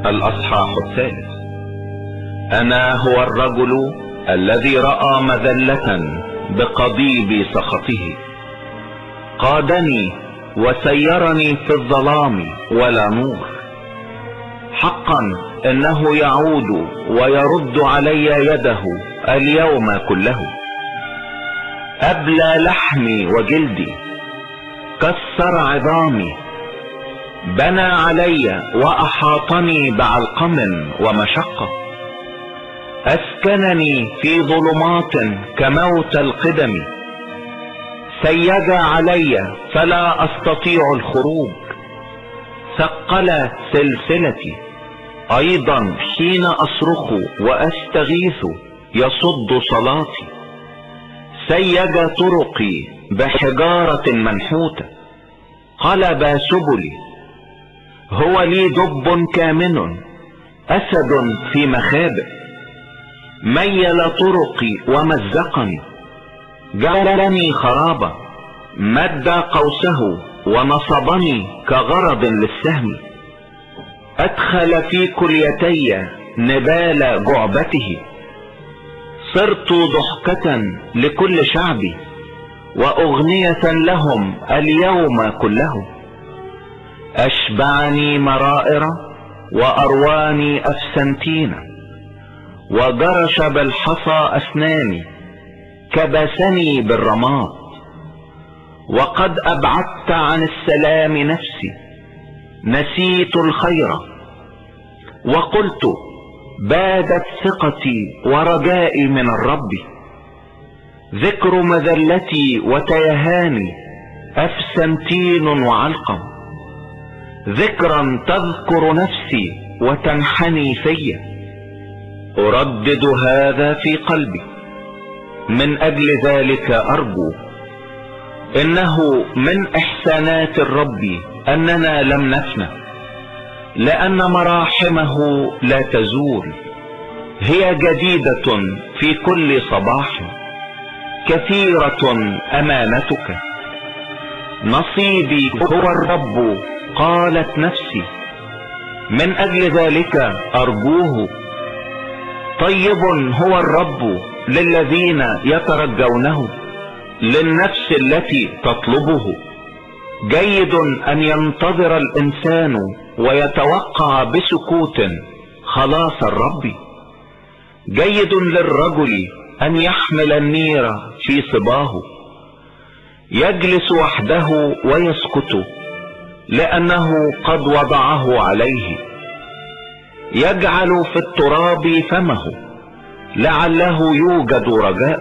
الأصحاح 3. أنا هو الرجل الذي رأى مذلة بقضيب سخطه، قادني وسيرني في الظلام ولا نور. حقا إنه يعود ويرد علي يده اليوم كله. أبلى لحمي وجلدي، كسر عظامي، بنى علي وأحاطني بعلقم ومشقة. أسكنني في ظلمات كموت القدم، سيج علي فلا أستطيع الخروج. ثقل سلسلتي، أيضا حين أصرخ وأستغيث يصد صلاتي. سيج طرقي بحجارة منحوتة، قلب سبلي. هو لي دب كامن، أسد في مخابئ. ميل طرقي ومزقني، جعلني خرابا. مد قوسه ونصبني كغرض للسهم. أدخل في كليتي نبال جعبته. صرت ضحكة لكل شعبي، وأغنية لهم اليوم كله. أشبعني مرائر وأرواني أفسنتين، وجرش بالحصى أسناني، كبسني بالرماد. وقد أبعدت عن السلام نفسي، نسيت الخير. وقلت بادت ثقتي ورجائي من الرب. ذكر مذلتي وتيهاني، أفسنتين وعلقم. ذكرا تذكر نفسي وتنحني في. أردد هذا في قلبي، من أجل ذلك أرجو. إنه من إحسانات الرب أننا لم نفنى، لأن مراحمه لا تزول. هي جديدة في كل صباح، كثيرة أمانتك. نصيبي هو الرب، قالت نفسي، من أجل ذلك أرجوه. طيب هو الرب للذين يترجونه، للنفس التي تطلبه. جيد أن ينتظر الإنسان ويتوقع بسكوت خلاص الرب. جيد للرجل أن يحمل النير في صباه، يجلس وحده ويسكت، لأنه قد وضعه عليه. يجعل في التراب فمه، لعله يوجد رجاء.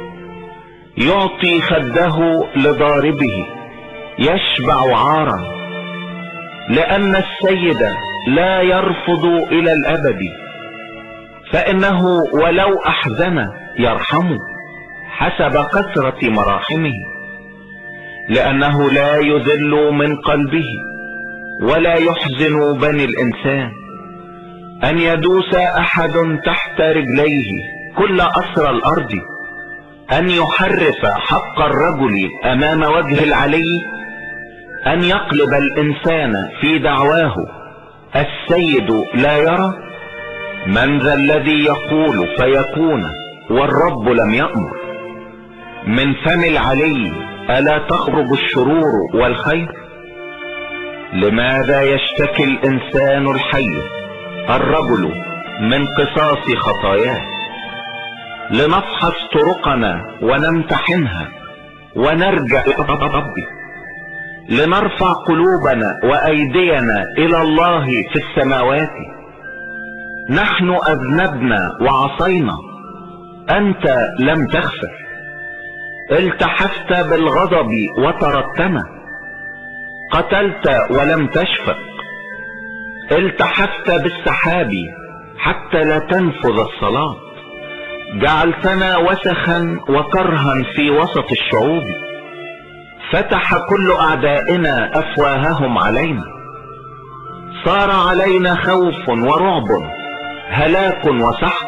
يعطي خده لضاربه، يشبع عارا. لأن السيد لا يرفض إلى الأبد، فإنه ولو أحزن يرحم حسب كثرة مراحمه. لأنه لا يذل من قلبه، ولا يحزن بني الإنسان أن يدوس أحد تحت رجليه كل أسر الأرض. أن يحرف حق الرجل أمام وجه العلي، أن يقلب الإنسان في دعواه. السيد لا يرى. من ذا الذي يقول فيكون، والرب لم يأمر؟ من فم العلي ألا تخرج الشرور والخير؟ لماذا يشتكي الإنسان الحي الرجل من قصاص خطاياه؟ لنفحص طرقنا ونمتحنها ونرجع إلى ربي. لنرفع قلوبنا وأيدينا إلى الله في السماوات. نحن أذنبنا وعصينا، أنت لم تغفر. التحفت بالغضب وترتنا، قتلت ولم تشفق. التحفت بالسحاب حتى لا تنفذ الصلاة. جعلتنا وسخا وكرها في وسط الشعوب. فتح كل أعدائنا أفواههم علينا. صار علينا خوف ورعب، هلاك وسحق.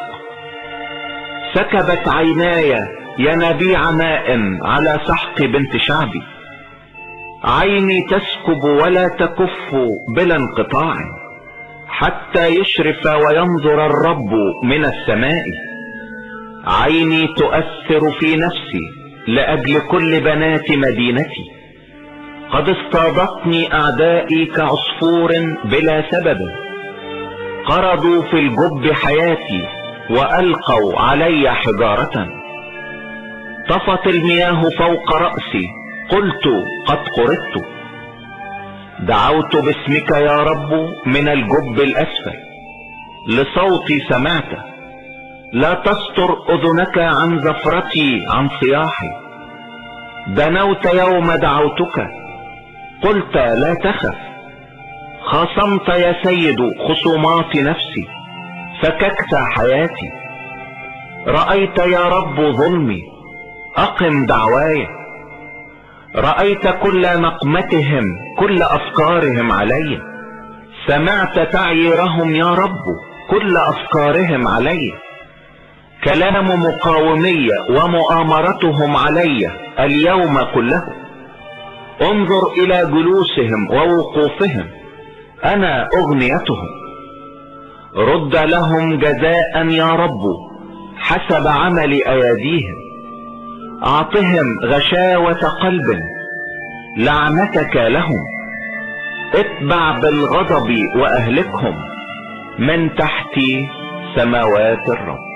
سكبت عيناي ينابيع ماء على سحق بنت شعبي. عيني تسكب ولا تكف بلا انقطاع. حتى يشرف وينظر الرب من السماء. عيني تؤثر في نفسي لأجل كل بنات مدينتي. قد اصطادتني أعدائي كعصفور بلا سبب، قرضوا في الجب حياتي وألقوا علي حجارة. طفت المياه فوق رأسي، قلت قد قرضت. دعوت باسمك يا رب من الجب الأسفل، لصوتي سمعت. لا تستر أذنك عن زفرتي عن صياحي. دنوت يوم دعوتك، قلت لا تخف. خاصمت يا سيد خصومات نفسي، فككت حياتي. رأيت يا رب ظلمي، أقم دعواي. رأيت كل نقمتهم، كل أفكارهم علي. سمعت تعييرهم يا رب، كل أفكارهم علي. كلام مقاومي ومؤامرتهم علي اليوم كله. انظر إلى جلوسهم ووقوفهم، أنا أغنيتهم. رد لهم جزاء يا رب حسب عمل أيديهم. أعطهم غشاوة قلب، لعنتك لهم. اتبع بالغضب وأهلكهم من تحت سماوات الرب.